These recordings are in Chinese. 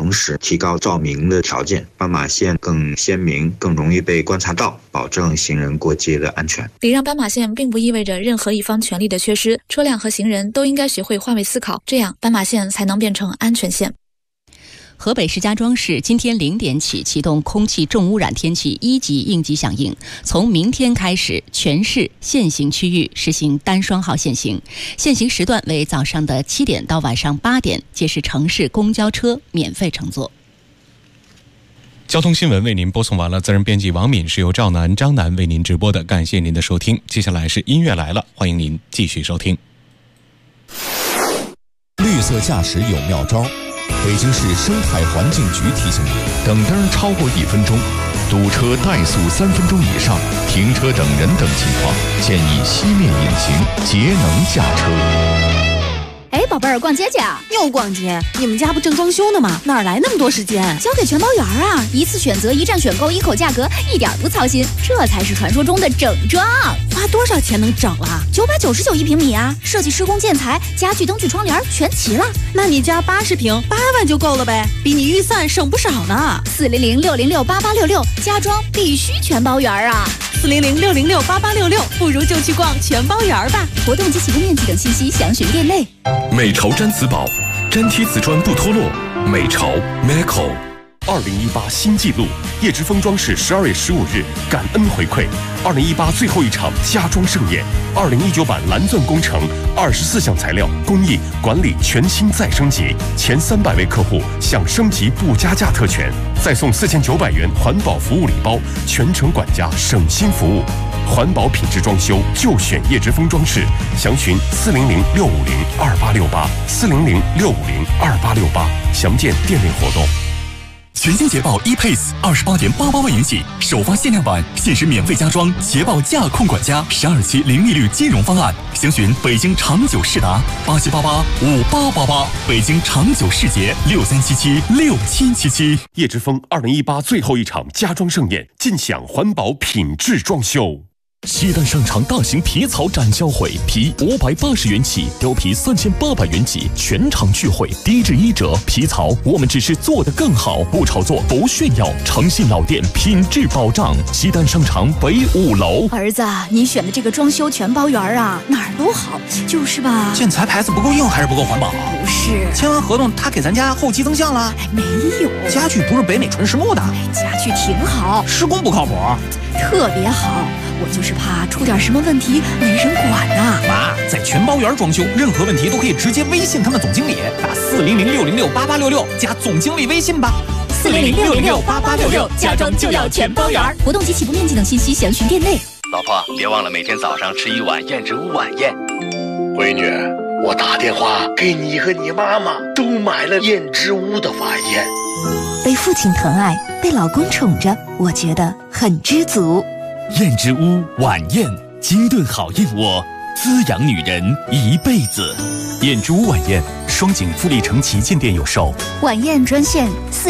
同时提高照明的条件，斑马线更鲜明，更容易被观察到，保证行人过街的安全。 礼让斑马线并不意味着任何一方权利的缺失，车辆和行人都应该学会换位思考，这样斑马线才能变成安全线。 河北石家庄市今天0点起启动空气重污染天气1级应急响应，从明天开始，全市限行区域实行单双号限行，限行时段为早上的7点到晚上8点，届时城市公交车免费乘坐。 交通新闻为您播送完了，责任编辑王敏，是由赵楠、张楠为您直播的，感谢您的收听。接下来是音乐来了，欢迎您继续收听。 绿色驾驶有妙招。北京市生态环境局提醒你：等灯超过1分钟，堵车怠速3分钟以上，停车等人等情况，建议熄灭引擎，节能驾车。 哎，宝贝儿，逛街去啊？ 又逛街？你们家不正装修呢吗？哪来那么多时间？ 交给全包园啊！一次选择，一站选购，一口价格，一点不操心，这才是传说中的整装。 花多少钱能整了 ？999一平米啊！设计、施工、建材、家具、灯具、窗帘全齐了。 那你家80平，8万就够了呗，比你预算省不少呢。 400-606-8866，家装必须全包园啊 ！400-606-8866，不如就去逛全包园吧。 活动及起步面积等信息详询店内。 美潮毡瓷宝，粘贴瓷砖不脱落。美潮 Meco。2018新纪录，叶之峰装饰12月15日感恩回馈，2018最后一场家装盛宴，2019版蓝钻工程24项材料工艺管理全新再升级，前300位客户享升级不加价特权，再送4900元环保服务礼包，全程管家省心服务。环保品质装修就选叶之峰装饰，详询400-650-2868，400-650-2868，详见店内活动。 全新捷豹 ePace28.88万元起，首发限量版，限时免费加装捷豹驾控管家12期零利率金融方案，详询北京长久世达87885888，北京长久世捷63776777。 叶之峰2018最后一场家装盛宴，尽享环保品质装修。 西单商场大型皮草展销会，皮580元起，貂皮3800元起，全场聚会，低至1折。皮草我们只是做得更好，不炒作，不炫耀，诚信老店，品质保障。西单商场北5楼。 儿子，你选的这个装修全包园啊，哪儿都好，就是吧？ 建材牌子不够硬还是不够环保？ 不是， 签完合同他给咱家后期增项了？ 没有， 家具不是北美纯实木的， 家具挺好， 施工不靠谱， 特别好。我就是怕出点什么问题没人管呐。 妈，在全包园装修，任何问题都可以直接微信他们总经理，打400-606-8866加总经理微信吧。 400-606-8866，家装就要全包园。活动及起步面积等信息详询店内。 老婆，别忘了每天早上吃1碗燕之屋晚宴。 闺女，我打电话给你和你妈妈都买了燕之屋的晚宴。 被父亲疼爱，被老公宠着，我觉得很知足。 燕之屋晚宴，精炖好燕窝，滋养女人一辈子。燕之屋晚宴，双井富力城旗舰店有售。 晚宴专线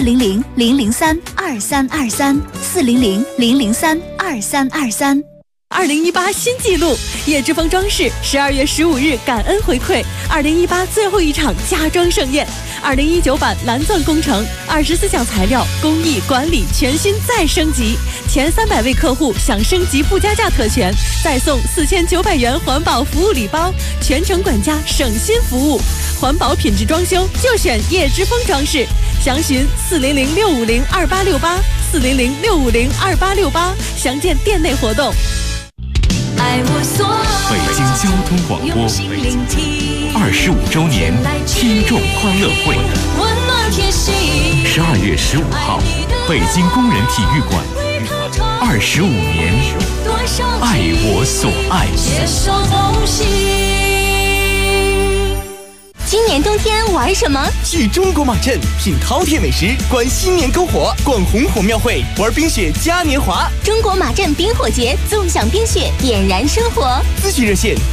400-003-2323，400-003-2323。 2018新纪录，叶之峰装饰12月15日感恩回馈，2018最后一场家装盛宴，2019版蓝钻工程24项材料工艺管理全新再升级，前300位客户享升级不加价特权，再送4900元环保服务礼包，全程管家省心服务。环保品质装修就选叶之峰装饰，详询400-650-2868，400-650-2868，详见店内活动。 北京交通广播25周年听众欢乐会，12月15号，北京工人体育馆，25年，爱我所爱。 今年冬天玩什么？ 去中国马镇品饕餮美食，观新年篝火，逛红火庙会，玩冰雪嘉年华。 中国马镇冰火节，纵享冰雪，点燃生活。 咨询热线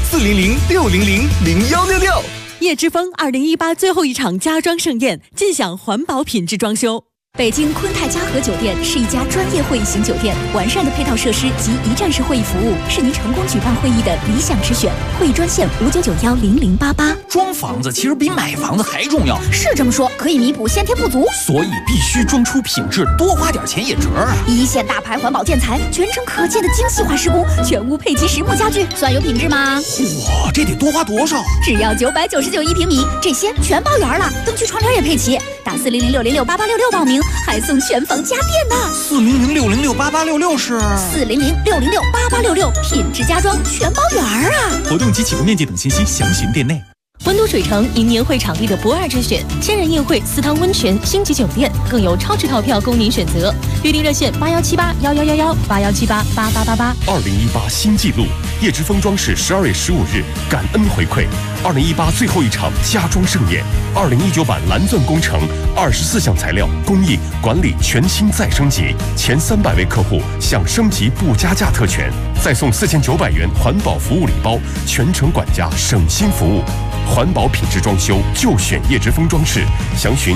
400-600-0166。 叶之峰2018最后一场家装盛宴，尽享环保品质装修。 北京昆泰嘉禾酒店是一家专业会议型酒店，完善的配套设施及一站式会议服务是您成功举办会议的理想之选。会议专线59910088。 装房子其实比买房子还重要， 是这么说，可以弥补先天不足， 所以必须装出品质，多花点钱也值。 一线大牌环保建材，全程可见的精细化施工，全屋配齐实木家具，算有品质吗？ 哇，这得多花多少？ 只要999一平米，这些全包圆了，灯具窗帘也配齐。打40060688866报名，还送全房家电呢。 40060688866是 40060688866，品质家装全包圆啊！ 活动及启动面积等信息详询店内。 温都水城迎年会场地的不二之选，千人宴会、4汤温泉、星级酒店，更有超值套票供您选择。预订热线8178111181788888。 2018新纪录，叶之峰装饰12月15日感恩回馈2018最后一场家装盛宴，2019版蓝钻工程24项材料工艺管理全新再升级，前300位客户享升级不加价特权，再送4900元环保服务礼包，全程管家省心服务。环保品质装修就选叶之峰装饰，详询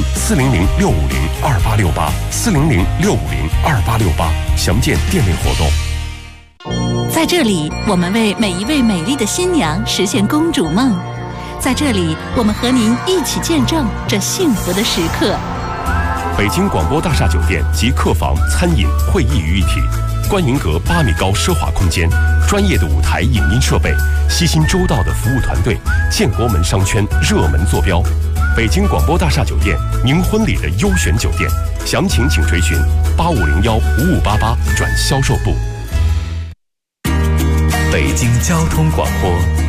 400-650-2868，400-650-2868，详见店内活动。 在这里，我们为每一位美丽的新娘实现公主梦。在这里，我们和您一起见证这幸福的时刻。 北京广播大厦酒店集客房、餐饮、会议于一体，观银阁8米高奢华空间，专业的舞台影音设备，悉心周到的服务团队，建国门商圈热门坐标。北京广播大厦酒店，您婚礼的优选酒店，详情请垂询85015588转销售部。 北京交通广播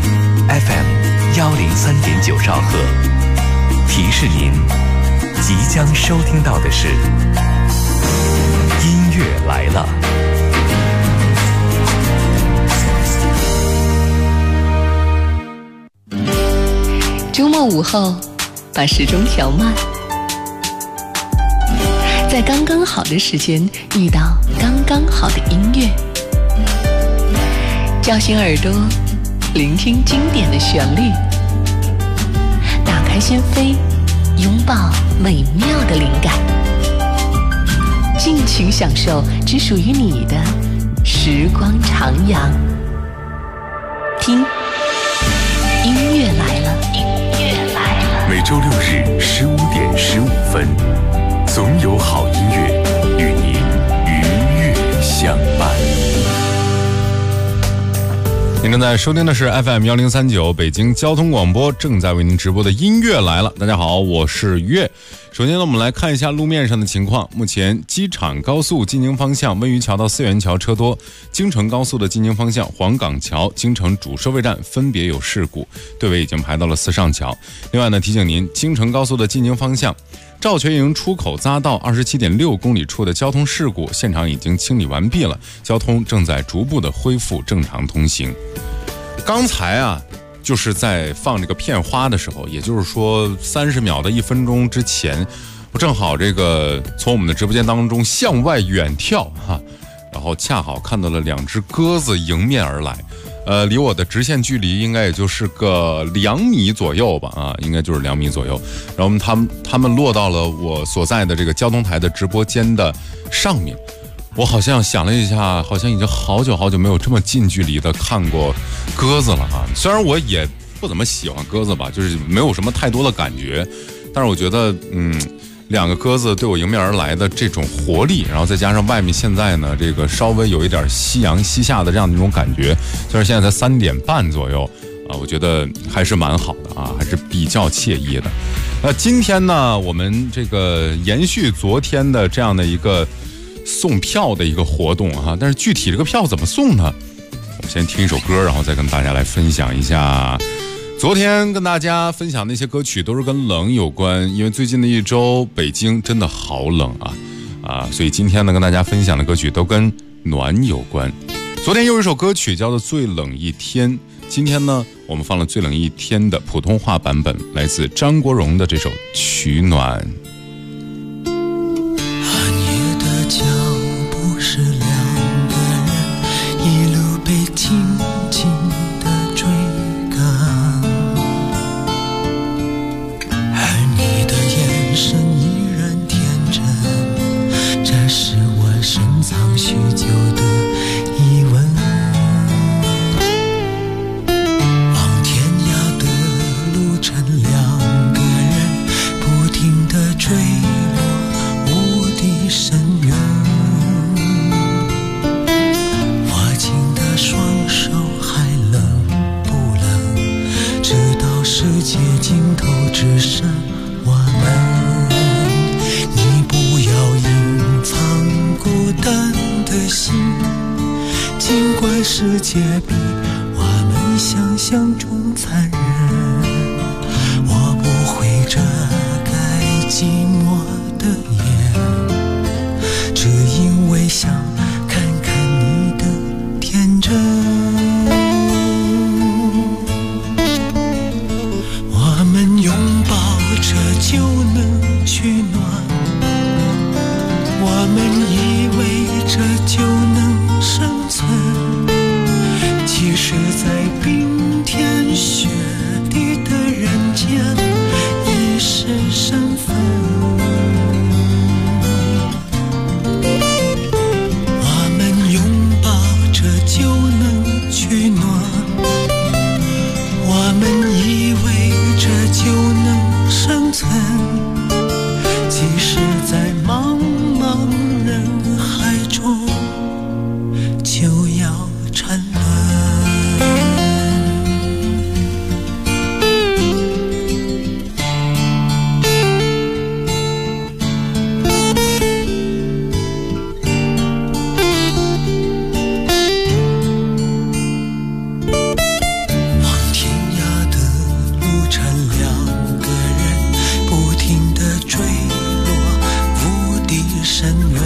FM103.9兆赫，提示您即将收听到的是音乐来了。 周末午后，把时钟调慢，在刚刚好的时间遇到刚刚好的音乐，叫醒耳朵，聆听经典的旋律，打开心扉，拥抱美妙的灵感，尽情享受只属于你的时光徜徉。听，音乐来了，音乐来了。 每周6日15点15分，总有好音乐与您愉悦相伴。 您正在收听的是 FM1039 北京交通广播，正在为您直播的音乐来了。大家好，我是月。首先呢，我们来看一下路面上的情况。目前机场高速进京方向温榆桥到四元桥车多，京承高速的进京方向黄岗桥、京承主收费站分别有事故，队尾已经排到了四上桥。另外呢，提醒您，京承高速的进京方向赵全营出口匝道27.6公里处的交通事故现场已经清理完毕了，交通正在逐步的恢复正常通行。刚才啊，就是在放这个片花的时候，也就是说30秒到1分钟之前，我正好这个从我们的直播间当中向外远眺哈，然后恰好看到了2只鸽子迎面而来，离我的直线距离应该也就是个2米左右吧，啊，应该就是2米左右。然后他们落到了我所在的这个交通台的直播间的上面。我好像想了一下，好像已经好久没有这么近距离的看过鸽子了啊！虽然我也不怎么喜欢鸽子吧，就是没有什么太多的感觉，但是我觉得2个鸽子对我迎面而来的这种活力，然后再加上外面现在呢这个稍微有一点夕阳西下的这样的一种感觉，虽然现在才3点半左右啊，我觉得还是蛮好的啊，还是比较惬意的。那今天呢，我们这个延续昨天的这样的一个送票的一个活动啊，但是具体这个票怎么送呢？我们先听一首歌，然后再跟大家来分享一下。昨天跟大家分享的一些歌曲都是跟冷有关，因为最近的一周北京真的好冷啊，所以今天呢跟大家分享的歌曲都跟暖有关。昨天有一首歌曲叫做《最冷一天》，今天呢我们放了《最冷一天》的普通话版本，来自张国荣的这首《取暖》。 脚步是2个人一路被轻轻地追赶，而你的眼神依然天真世界比我们想象中残忍，我不会遮盖寂寞的眼，只因为想看看你的天真。我们拥抱着就能取暖，我们依偎着就能生存，即使在冰天雪地的人间已是身份。我们拥抱着就能取暖，我们依偎着就能生存，即使在茫茫人海中就要沉沦。往天涯的路程，两个人不停地坠落无底深渊，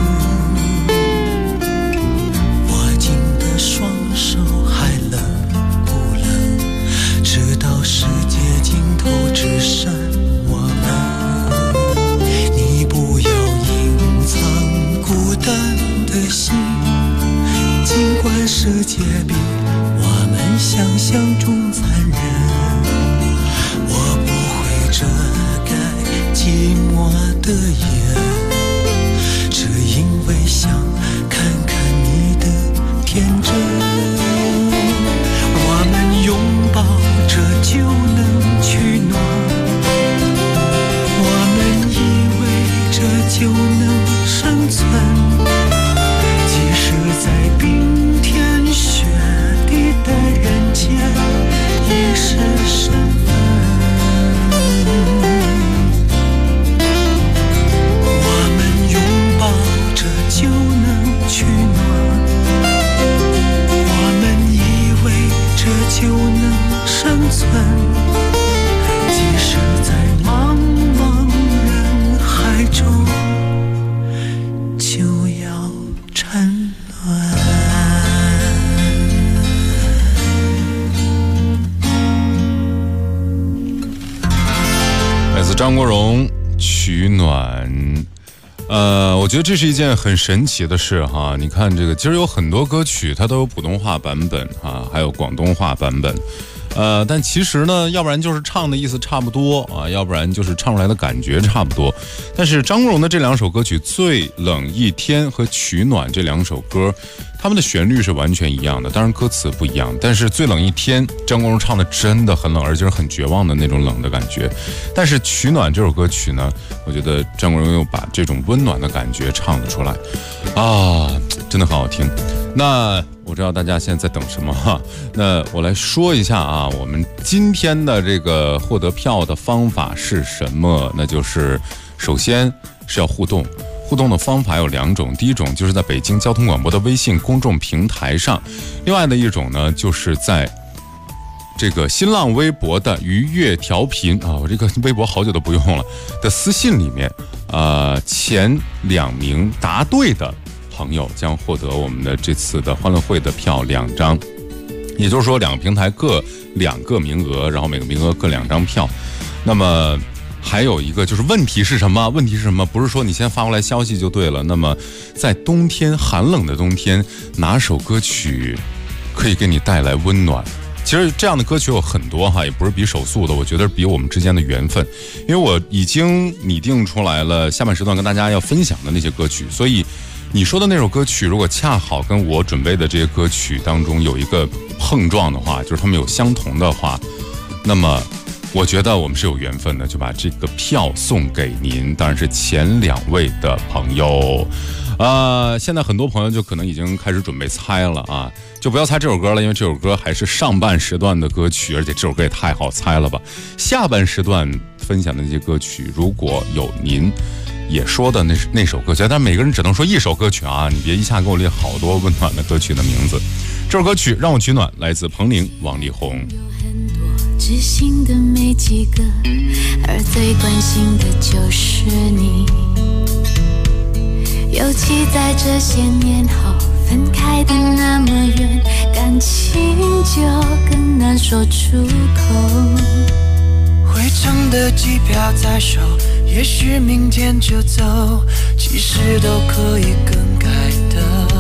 握紧的双手还冷不冷？直到世界尽头只剩我们。你不要隐藏孤单的心，尽管世界比我们想象中残忍，我不会遮盖寂寞的眼，只因为想看看你的天真。我们拥抱着就能取暖，我们依偎着就能生存，即使在冰天雪地的人间已是身份。我们拥抱着就能取暖，我们依偎着就能生存，即使在茫茫人海中就要沉沦。 来自张国荣《取暖》。我觉得这是一件很神奇的事哈。你看这个，其实有很多歌曲它都有普通话版本啊，还有广东话版本。但其实呢，要不然就是唱的意思差不多啊，要不然就是唱出来的感觉差不多。但是张国荣的这两首歌曲《最冷一天》和《取暖》这两首歌，他们的旋律是完全一样的，当然歌词不一样。但是《最冷一天》张国荣唱的真的很冷，而且是很绝望的那种冷的感觉。但是《取暖》这首歌曲呢，我觉得张国荣又把这种温暖的感觉唱了出来啊，真的很好听。那我知道大家现在在等什么哈，那我来说一下啊，我们今天的这个获得票的方法是什么？那就是首先是要互动。互动的方法有两种，第一种就是在北京交通广播的微信公众平台上，另外的一种呢就是在这个新浪微博的愉悦调频啊，我这个微博好久都不用了的私信里面，前2名答对的朋友将获得我们的这次的欢乐会的票2张，也就是说2个平台各2个名额，然后每个名额各2张票。那么还有一个就是问题是什么？问题是什么？不是说你先发过来消息就对了。那么在冬天，寒冷的冬天，哪首歌曲可以给你带来温暖？其实这样的歌曲有很多哈，也不是比手速的，我觉得比我们之间的缘分。因为我已经拟定出来了下半时段跟大家要分享的那些歌曲，所以你说的那首歌曲如果恰好跟我准备的这些歌曲当中有一个碰撞的话，就是他们有相同的话，那么我觉得我们是有缘分的，就把这个票送给您，当然是前2位的朋友。现在很多朋友就可能已经开始准备猜了啊，就不要猜这首歌了，因为这首歌还是上半时段的歌曲，而且这首歌也太好猜了吧。下半时段分享的那些歌曲，如果有您也说的那首歌曲，但每个人只能说一首歌曲啊，你别一下给我列好多温暖的歌曲的名字。 这首歌曲《让我取暖》来自彭羚、王力宏。 知心的没几个，而最关心的就是你。尤其在这些年后，分开的那么远，感情就更难说出口。 回程的机票在手，也许明天就走，其实都可以更改的。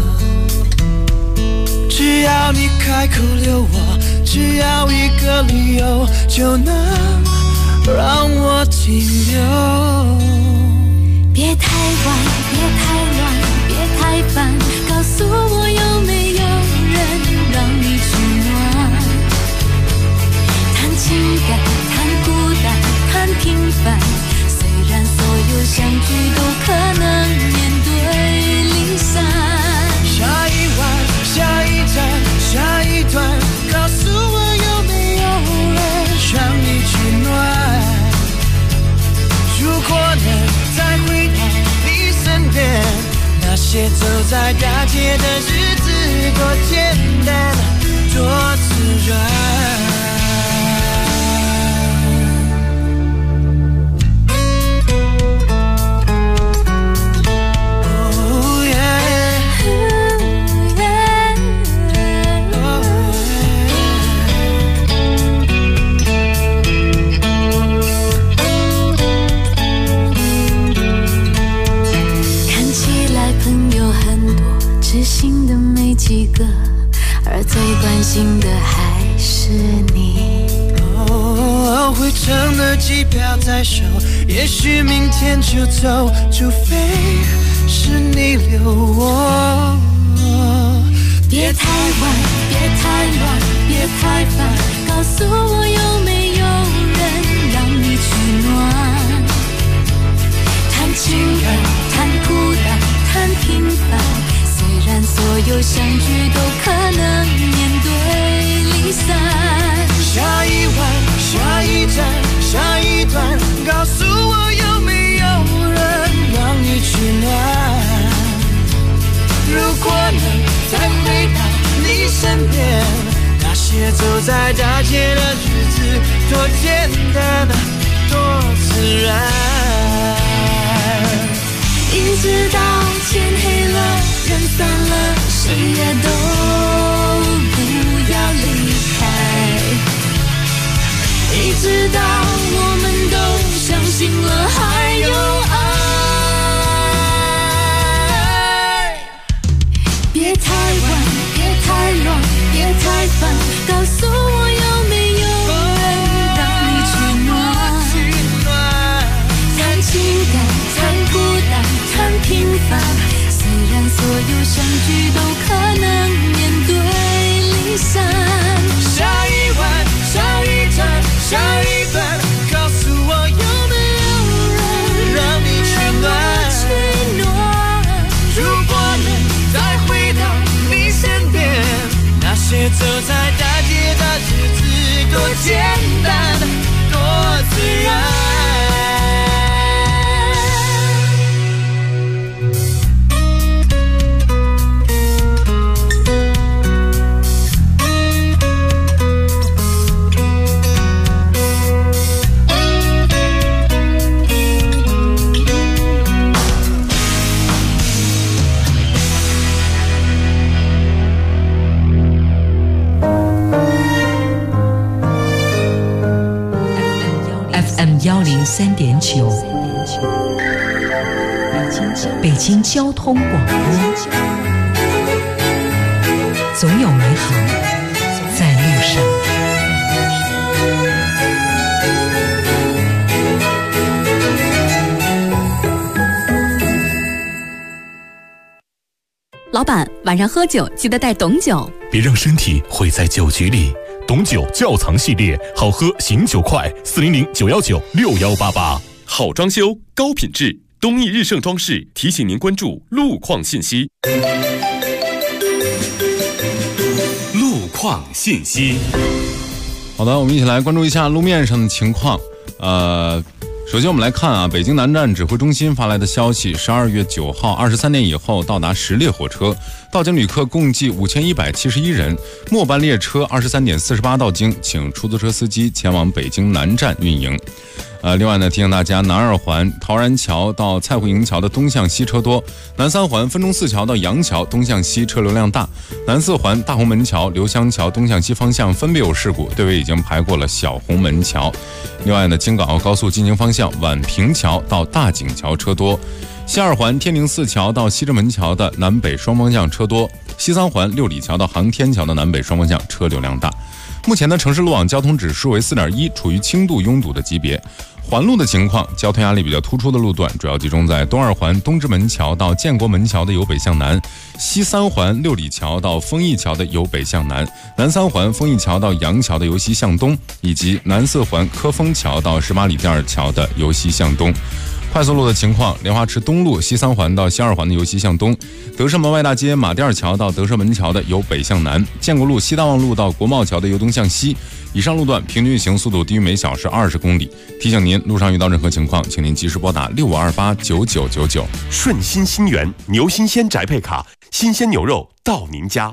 只要你开口留我，只要一个理由，就能让我停留。 别太晚，别太乱，别太烦，告诉我有没有人让你取暖。谈情感，谈孤单，谈平凡，虽然所有相聚都可能面对离散。 下一晚，下一站，下一段，告诉我有没有人让你取暖。如果能再回到你身边，那些走在大街的日子多简单，多自然。 知心的没几个，而最关心的还是你。 回程的机票在手，也许明天就走，除非是你留我。 别太晚，别太乱，别太烦，告诉我有没有人让你取暖。谈情感，谈孤单，谈平凡，虽然所有相聚都可能面对离散。 下一晚，下一站，下一段，告诉我有没有人让你取暖。如果能再回到你身边，那些走在大街的日子多简单，多自然。 一直到天黑了，人散了，谁也都不要离开。一直到我们都相信了还有爱。别太晚，别太乱，别太烦，告诉我有没有人让你取暖。谈情感，谈孤单，谈平凡，虽然所有相聚都可能面对离散。 下一晚，下一站，下一段，告诉我有没有人让你取暖。如果能再回到你身边，那些走在大街的日子多简单，多自然。 103.9，北京交通广播，总有美好在路上。 老板，晚上喝酒记得带董酒， 别让身体毁在酒局里。董酒窖藏系列，好喝醒酒快，400-919-6188。好装修，高品质，东义日盛装饰提醒您关注路况信息。路况信息。 好的，我们一起来关注一下路面上的情况。 首先我们来看啊，北京南站指挥中心发来的消息，12月9号23点以后到达10列火车，到京旅客共计5171人。末班列车23点48到京，请出租车司机前往北京南站运营。另外呢，提醒大家，南二环陶然桥到蔡慧营桥的东向西车多，南三环分钟寺桥到杨桥东向西车流量大，南四环大红门桥、刘香桥东向西方向分别有事故，队尾已经排过了小红门桥。另外呢，京港澳高速进京方向宛平桥到大井桥车多，西二环天宁寺桥到西直门桥的南北双方向车多，西三环六里桥到航天桥的南北双方向车流量大。目前的城市路网交通指数为 4.1， 处于轻度拥堵的级别。环路的情况，交通压力比较突出的路段主要集中在东二环东直门桥到建国门桥的由北向南，西三环六里桥到丰益桥的由北向南，南三环丰益桥到杨桥的由西向东，以及南四环科丰桥到18里店桥的由西向东。快速路的情况，莲花池东路西三环到西二环的由西向东，德胜门外大街马甸桥到德胜门桥的由北向南，建国路西大望路到国贸桥的由东向西。以上路段平均运行速度低于每小时20公里。提醒您，路上遇到任何情况，请您及时拨打65289999。 顺心新源牛新鲜宅配卡，新鲜牛肉到您家。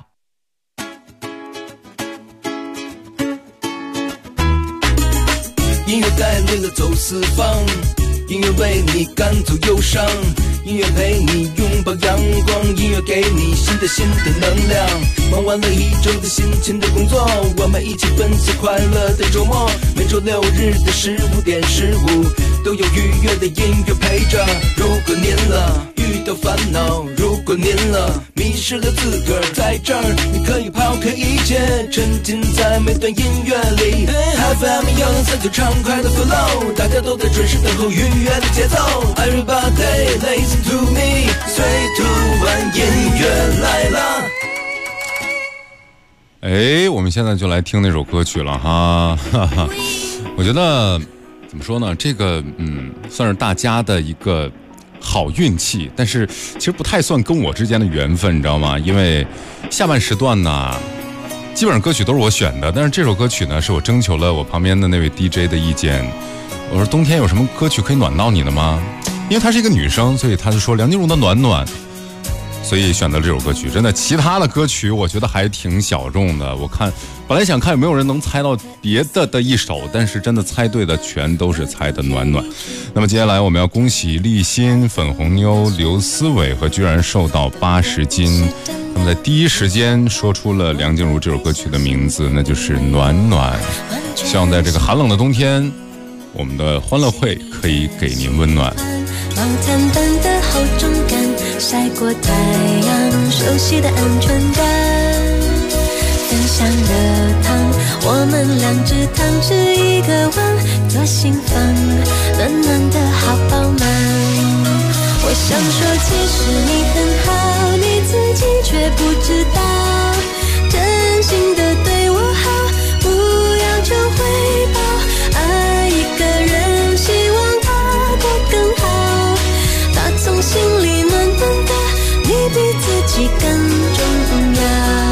音乐带领了走四方，音乐为你赶走忧伤，音乐陪你拥抱阳光，音乐给你新的能量。忙完了一周的辛勤的工作，我们一起分享快乐的周末。每周6日的15点15，都有愉悦的音乐陪着。如果您遇到烦恼，如果您迷失了自个儿，在这儿你可以抛开一切，沉浸在每段音乐里。FM 103就畅快的 flow， 大家都在准时等候愉悦的节奏。Everybody listen to me， 3、2、1， 音乐来了。 我们现在就来听那首歌曲了哈，我觉得怎么说呢，这个算是大家的一个好运气，但是其实不太算跟我之间的缘分，你知道吗？因为下半时段呢，基本上歌曲都是我选的，但是这首歌曲呢，是我征求了我旁边的那位 DJ 的意见。我说冬天有什么歌曲可以暖到你的吗？因为她是一个女生，所以她就说梁静茹的暖暖，所以选择了这首歌曲。真的，其他的歌曲我觉得还挺小众的。我看本来想看有没有人能猜到别的一首，但是真的猜对的全都是猜的暖暖。那么接下来我们要恭喜立新、粉红妞、刘思伟和居然瘦到80斤，他们在第一时间说出了梁静茹这首歌曲的名字，那就是暖暖。希望在这个寒冷的冬天，我们的欢乐会可以给您温暖。 毛毯般的厚重感，晒过太阳，熟悉的安全感。分享的汤，我们2只汤匙1个碗，左心房，暖暖的好饱满。我想说，其实你很好，你自己却不知道，真心的对我好，不要求回报。爱一个人，希望他过更好，打从心里暖暖的，你比自己更重要。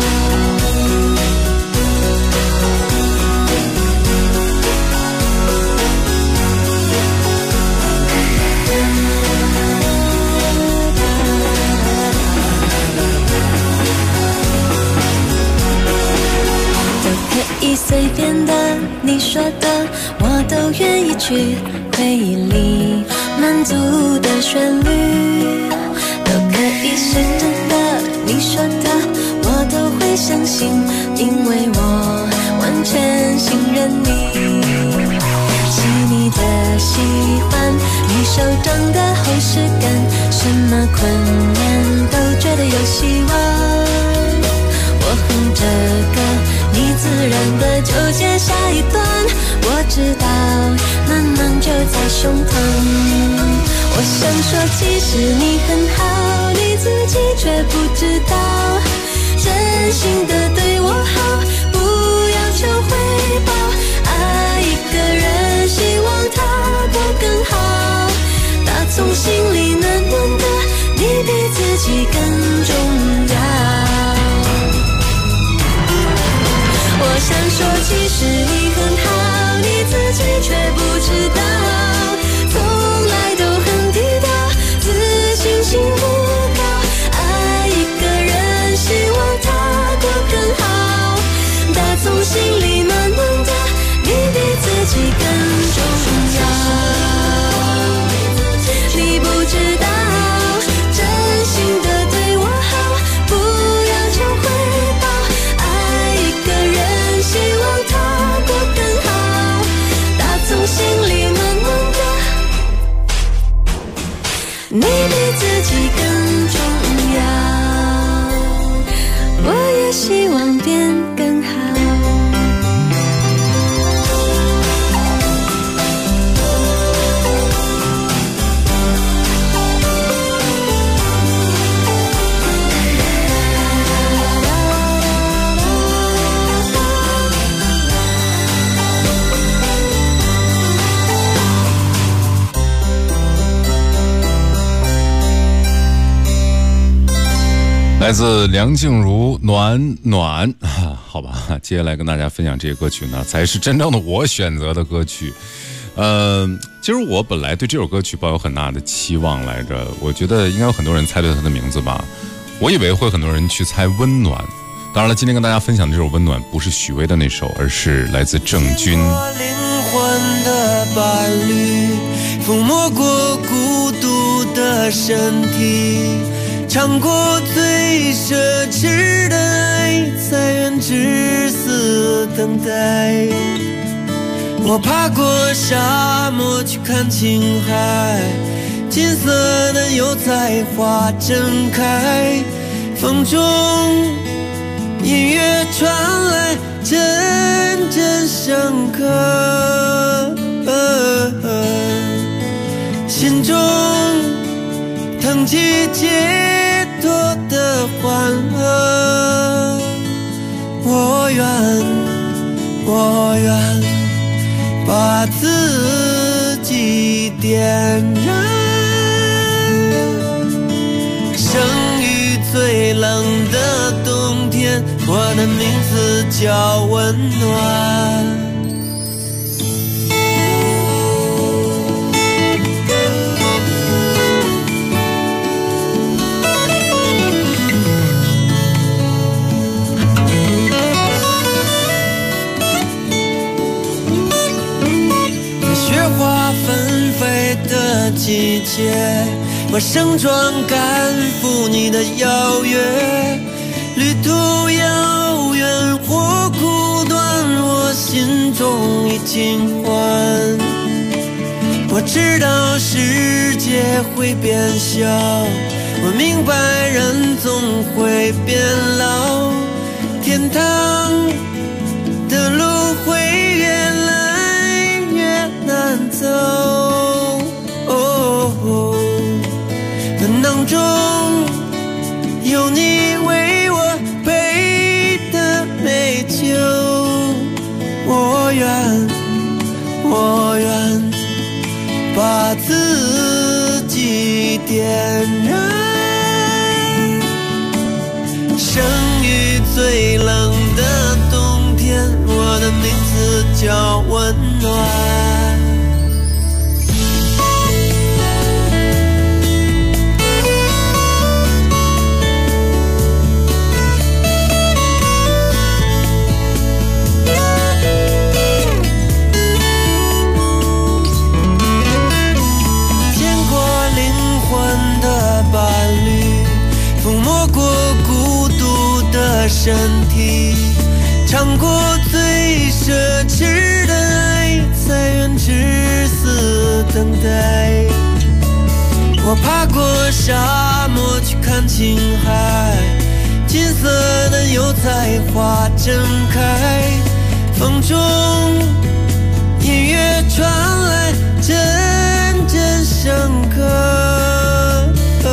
随便的，你说的，我都愿意去。回忆里满足的旋律，都可以是真的。你说的，我都会相信，因为我完全信任你。细腻的喜欢，你手掌的厚实感，什么困难都觉得有希望。我哼着歌，你自然的就接下一段，我知道暖暖就在胸膛。我想说，其实你很好，你自己却不知道，真心的对我好，不要求回报。爱一个人，希望他过更好，打从心里暖暖的，你比自己更重要。我想说，其实你很好，你自己却不知道，从自己更重要。我也希望变更好。 来自梁静茹暖暖，好吧，接下来跟大家分享这些歌曲呢，才是真正的我选择的歌曲。其实我本来对这首歌曲抱有很大的期望来着，我觉得应该有很多人猜对它的名字吧，我以为会很多人去猜温暖。当然了，今天跟大家分享的这首温暖不是许巍的那首，而是来自郑钧。 灵魂的伴侣，抚摸过孤独的身体，尝过最奢侈的爱，才愿至死等待。我爬过沙漠去看青海，金色的油菜花正开，风中音乐传来，阵阵深刻，心中腾起解脱的欢乐。我愿把自己点燃，生于最冷的冬天，我的名字叫温暖。季节，我盛装赶赴你的邀约，旅途遥远或苦短，我心中已经换。我知道世界会变小，我明白人总会变老，天堂的路会越来越难走。当中有你为我配的美酒，我愿把自己点燃，生于最冷的冬天，我的名字叫温暖。身体尝过最奢侈的爱，才愿至死等待。我爬过沙漠去看青海，金色的油菜花正开，风中音乐传来，阵阵深刻，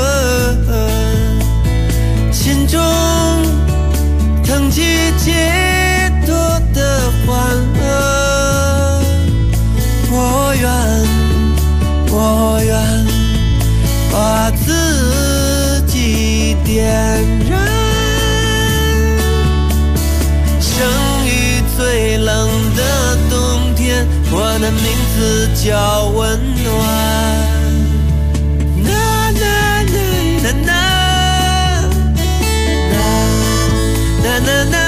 心中腾起解脱的欢乐。我愿把自己点燃，生于最冷的冬天，我的名字叫温暖。那那那那那那那那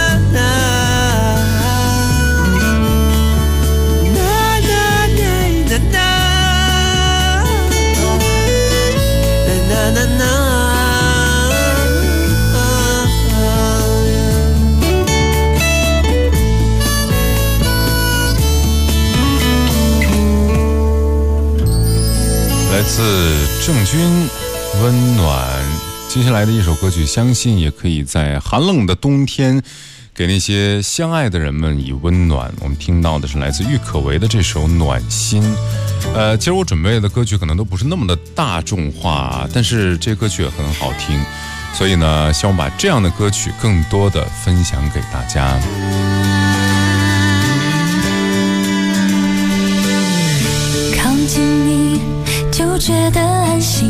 来自郑钧温暖。接下来的一首歌曲，相信也可以在寒冷的冬天给那些相爱的人们以温暖。我们听到的是来自郁可唯的这首《暖心》。其实我准备的歌曲可能都不是那么的大众化，但是这歌曲也很好听，所以呢，希望把这样的歌曲更多的分享给大家。 靠近你就觉得安心，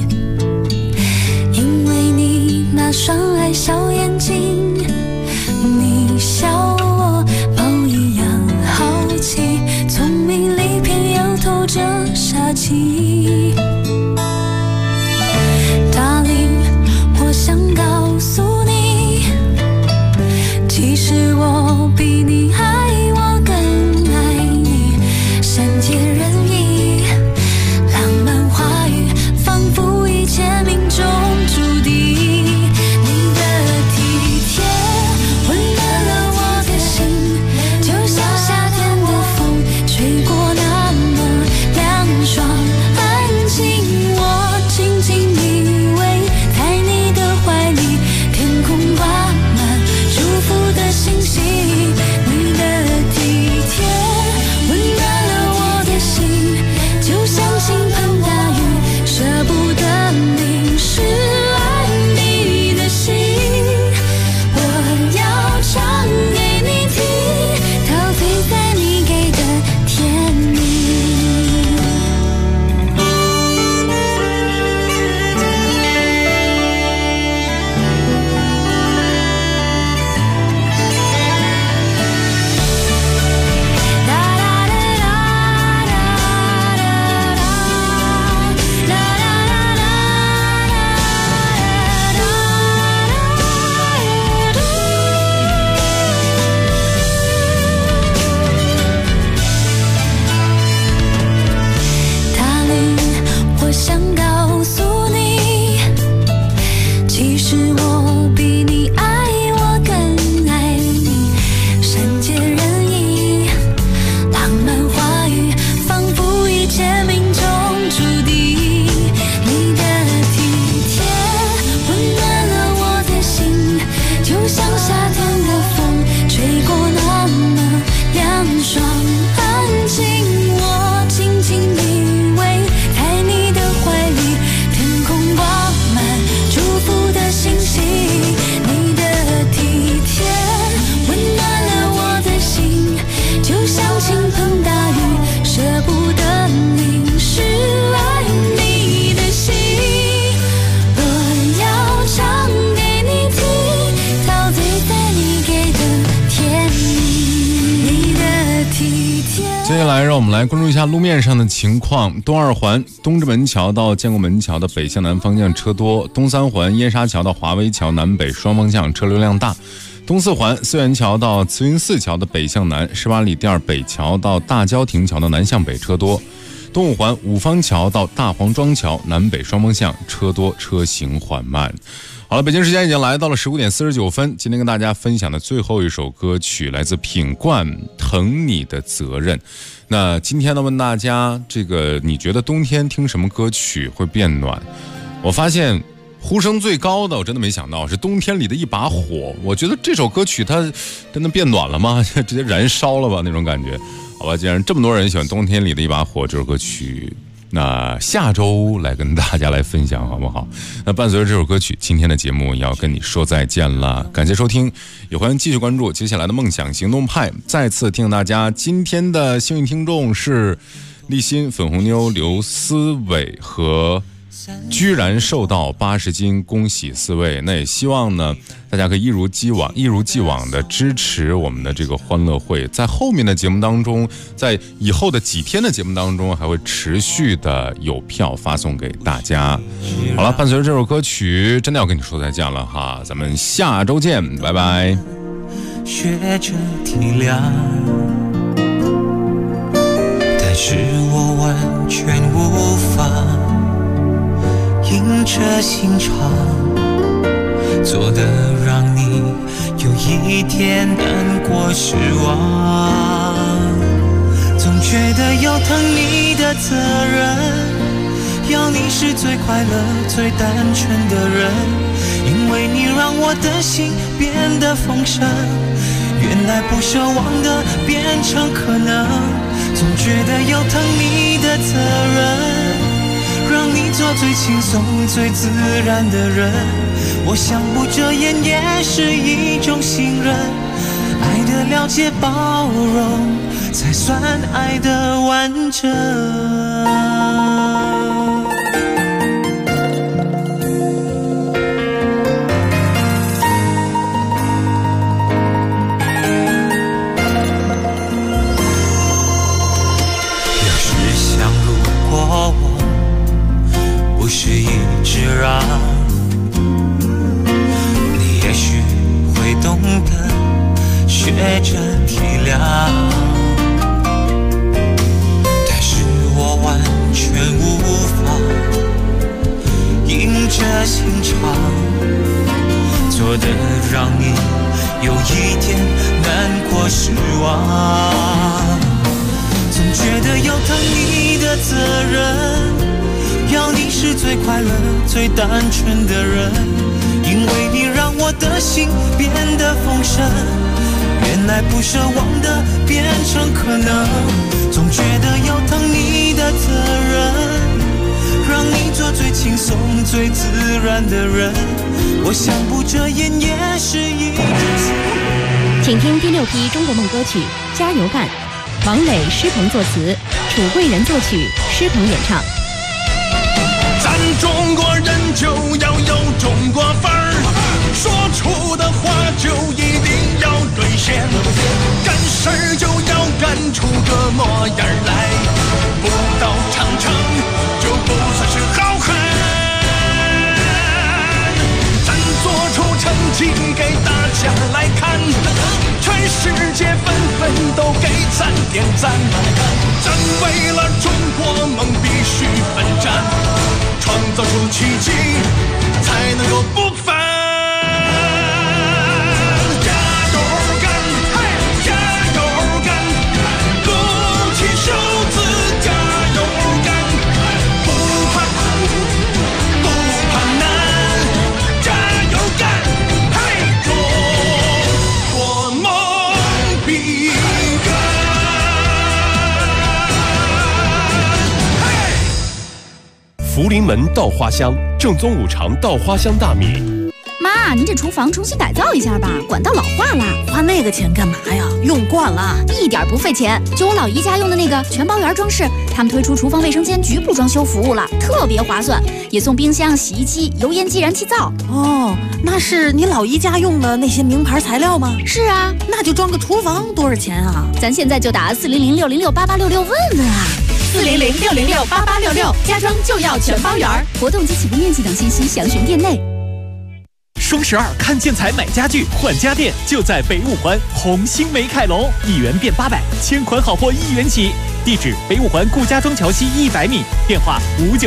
因为你那双爱笑眼睛，你笑我猫一样好奇，聪明里偏又透着杀气。Darling， 我想告诉你，其实我比你爱我更爱你，善解人意，浪漫话语仿佛一切命中注定。你的体贴温暖了我的心，就像夏天的风吹过那么凉爽安静。我紧紧依偎在你的怀里，天空挂满祝福的星星。你的体贴温暖了我的心，就像倾盆大雨，舍不得淋湿爱你的心。我要唱给你听，陶醉在你给的甜蜜。我想告诉你，其实我比你爱我更爱你，善解人意，浪漫话语仿佛一切命中注定。你的体贴温暖了我的心，就像夏天的风吹过那么凉爽安静。我紧紧依偎在你的怀里，天空挂满祝福的星星。你的体贴温暖了我的心，就像倾盆大雨，舍不得淋湿爱你的心。我要唱给你听，陶醉在你给的甜蜜。你的体贴。 接下来让我们来关注一下路面上的情况。东二环东直门桥到建国门桥的北向南方向车多，东三环燕莎桥到华威桥南北双方向车流量大，东四环思源桥到慈云寺桥的北向南18里店北桥到大郊亭桥的南向北车多，东五环五方桥到大黄庄桥南北双方向车多，车行缓慢。好了，北京时间已经来到了15点49分。今天跟大家分享的最后一首歌曲来自品冠《疼你的责任》。那今天呢，问大家，你觉得冬天听什么歌曲会变暖？我发现呼声最高的，我真的没想到是冬天里的一把火。我觉得这首歌曲它真的变暖了吗？直接燃烧了吧那种感觉。好吧，既然这么多人喜欢冬天里的一把火这首歌曲，那下周来跟大家来分享好不好？那伴随着这首歌曲，今天的节目也要跟你说再见了。感谢收听，也欢迎继续关注接下来的梦想行动派。再次提醒大家，今天的幸运听众是立新、粉红妞、刘思伟和居然瘦到80斤，恭喜4位。那也希望呢，大家可以一如既往的支持我们的这个欢乐会，在后面的节目当中，在以后的几天的节目当中，还会持续的有票发送给大家。好了，伴随着这首歌曲，真的要跟你说再见了哈，咱们下周见，拜拜。 学着体谅，但是我完全无法硬着心肠，做得让你有一点难过失望。总觉得有疼你的责任， 要你是最快乐最单纯的人，因为你让我的心变得丰盛，原来不奢望的变成可能，总觉得有疼你的责任，让你做最轻松最自然的人，我想不遮掩也是一种信任，爱的了解包容才算爱的完整。要是想如果我不是一直让，你也许会懂得学着体谅，但是我完全无法硬着心肠，做的让你有一点难过失望，总觉得有疼你的责任，要你是最快乐最单纯的人，因为你让我的心变得丰盛，原来不奢望的变成可能，总觉得有疼你的责任，让你做最轻松最自然的人，我想不遮掩也是一种幸福。 请听第6批中国梦歌曲《加油干》，王磊、施鹏作词，楚贵人作曲，施鹏演唱。 咱中国人就要有中国范儿，说出的话就一定要兑现，干事儿就要干出个模样来，不到长城就不算是好汉。咱做出成绩给大家来看，全世界纷纷都给咱点赞，咱为了中国梦必须奋战，创造出奇迹才能够不凡。加油干，嘿，加油干，鼓起手指加油干，不怕苦，不怕难，加油干，嘿，中国梦必干。 福临门稻花香，正宗五常稻花香大米。 妈，您这厨房重新改造一下吧，管道老化了。 花那个钱干嘛呀？用惯了， 一点不费钱。就我老姨家用的那个全包圆装饰，他们推出厨房卫生间局部装修服务了，特别划算，也送冰箱、洗衣机、油烟机、燃气灶。 哦，那是你老姨家用的那些名牌材料吗？ 是啊， 那就装个厨房多少钱啊？ 咱现在就打400-606-8866问问啊。 400-606-8866，家装就要全包圆。 活动及起步面积等信息详询店内。 双12看建材买家具换家电，就在北五环红星美凯龙，1元变800，千款好货1元起。地址：北五环顾家庄桥西100米，电话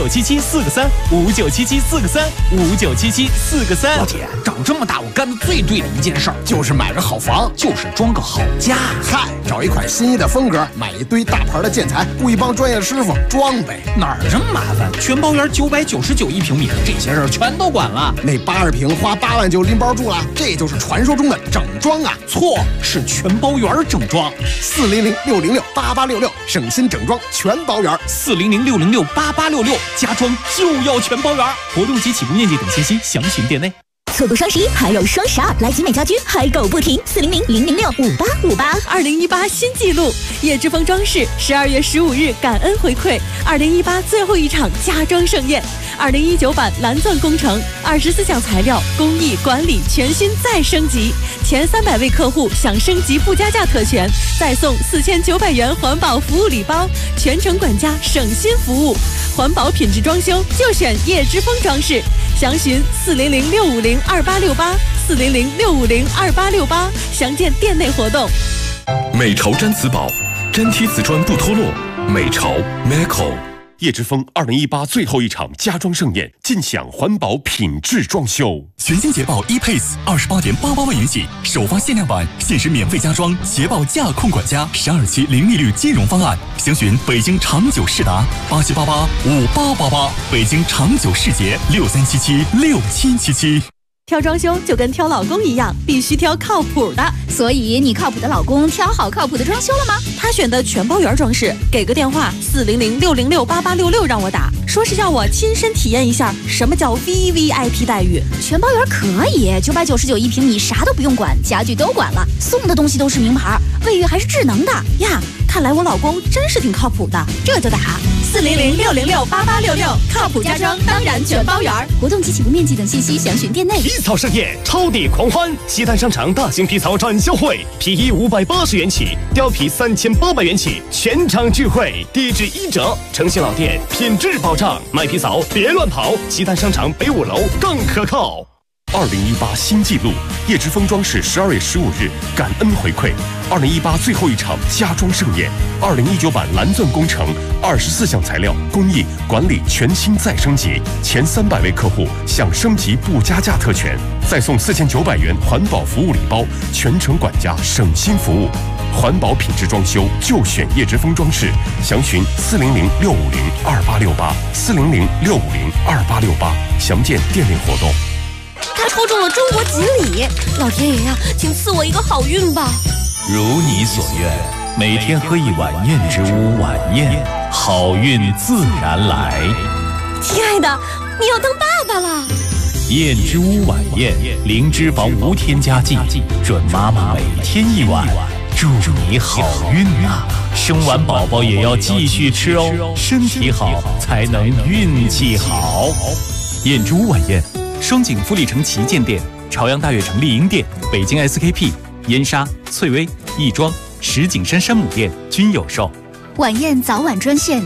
5977-4个3，5977-4个3，5977-4个3。 老铁，长这么大我干的最对的一件事儿，就是买个好房，就是装个好家。 嗨，找一款心仪的风格，买一堆大牌的建材，雇一帮专业师傅装呗。 哪儿这么麻烦？全包圆999一平米，这些事儿全都管了。 那80平花8万就拎包住了，这就是传说中的整装啊！ 错，是全包圆整装。 400-606-8866，省心整装全包圆。 400-606-8866，家装就要全包圆。活动及起步面积等信息详询店内。 错过双11还有双12，来集美家居嗨购不停，400-006-5858。 2018新纪录，叶之峰装饰12月15日感恩回馈2018最后一场家装盛宴，2019版蓝钻工程，24项材料工艺管理全新再升级，前300位客户享升级附加价特权，再送4900元环保服务礼包，全程管家省心服务，环保品质装修就选叶之峰装饰。详询400-650-2868，400-650-2868，详见店内活动。 美潮毡瓷宝，粘贴瓷砖不脱落。美潮 Meco。 叶之峰2018最后一场家装盛宴，尽享环保品质装修。 全新捷豹 ePace 28.88万元起，首发限量版，限时免费加装捷豹驾控管家，12期零利率金融方案。详询北京长久世达87885888，北京长久世捷63776777。 挑装修就跟挑老公一样，必须挑靠谱的。 所以你靠谱的老公挑好靠谱的装修了吗？ 他选的全包圆装饰，给个电话400-606-8866让我打，说是让我亲身体验一下什么叫 VVIP 待遇。 全包圆可以，999一平米，啥都不用管，家具都管了，送的东西都是名牌，卫浴还是智能的呀。看来我老公真是挺靠谱的，这就打400-606-8866，靠谱家装当然全包圆。 活动及起步面积等信息详询店内。 皮草盛宴，超抵狂欢！西单商场大型皮草展销会，皮衣580元起，貂皮3800元起，全场聚会，地址1折，诚信老店，品质保障，买皮草别乱跑，西单商场北5楼更可靠。2018新纪录，叶之峰装饰12月15日感恩回馈2018最后一场家装盛宴，2019版蓝钻工程24项材料工艺管理全新再升级，前300位客户享升级不加价特权，再送4900元环保服务礼包，全程管家省心服务。环保品质装修就选叶之峰装饰，详询400-650-2868，400-650-2868，详见店内活动。 他抽中了中国锦鲤，老天爷呀，请赐我一个好运吧！ 如你所愿，每天喝一碗燕之屋晚宴，好运自然来。 亲爱的，你要当爸爸了！ 燕之屋晚宴，零脂肪无添加剂，准妈妈每天一碗，祝你好运啊！生完宝宝也要继续吃哦，身体好才能运气好。燕之屋晚宴。双井富力城旗舰店、朝阳大悦城丽婴店、北京 SKP、燕莎、翠微、亦庄、石景山山姆店均有售。 晚宴早晚专线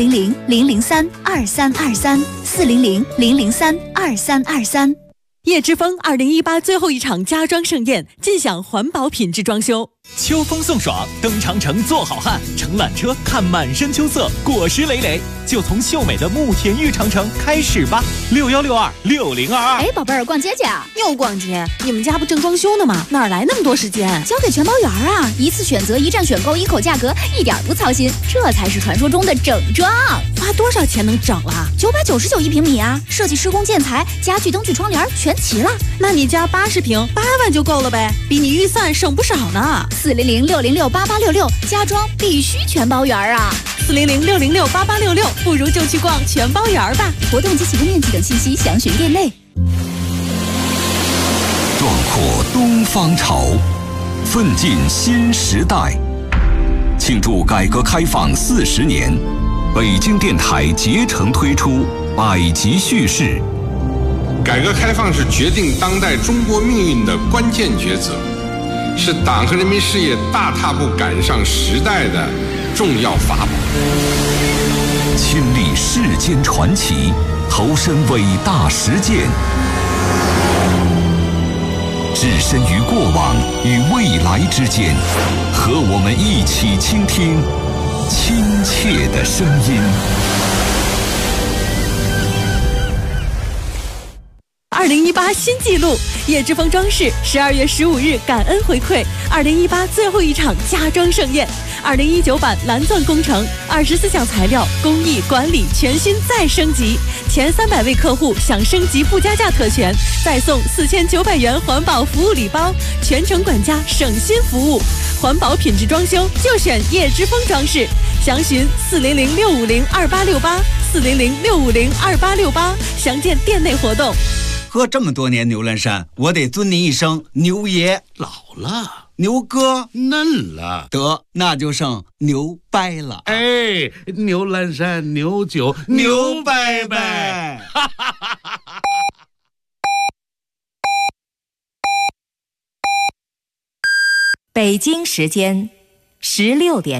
400-003-2323，400-003-2323。 叶之峰2018最后一场家装盛宴，尽享环保品质装修。 秋风送爽，登长城做好汉，乘缆车看满山秋色，果实累累，就从秀美的慕田峪长城开始吧。61626022。 哎，宝贝儿，逛街去啊？ 又逛街？你们家不正装修呢吗？哪来那么多时间？ 交给全包圆啊！一次选择，一站选购，一口价格，一点不操心，这才是传说中的整装。 花多少钱能整了 ？999一平米啊！设计施工建材、家具、灯具、窗帘全齐了。 那你家80平8万就够了呗，比你预算省不少呢。 400-606-8866，家装必须全包圆啊 ！400-606-8866，不如就去逛全包圆吧。 活动及起步面积等信息详询店内。 壮阔东方潮，奋进新时代。庆祝改革开放40年，北京电台竭诚推出百集叙事。 改革开放是决定当代中国命运的关键抉择，是党和人民事业大踏步赶上时代的重要法宝。 亲历世间传奇，投身伟大实践，置身于过往与未来之间，和我们一起倾听亲切的声音。 2018新纪录，叶之峰装饰12月15日感恩回馈2018最后一场家装盛宴，2019版蓝钻工程24项材料工艺管理全新再升级，前300位客户享升级不加价特权，再送4900元环保服务礼包，全程管家省心服务，环保品质装修就选叶之峰装饰，详询400-650-2868，400-650-2868，详见店内活动。 喝这么多年牛栏山，我得尊您一声牛爷。 老了， 牛哥嫩了， 得那就剩牛掰了。 哎，牛栏山牛酒牛掰掰。 北京时间16点。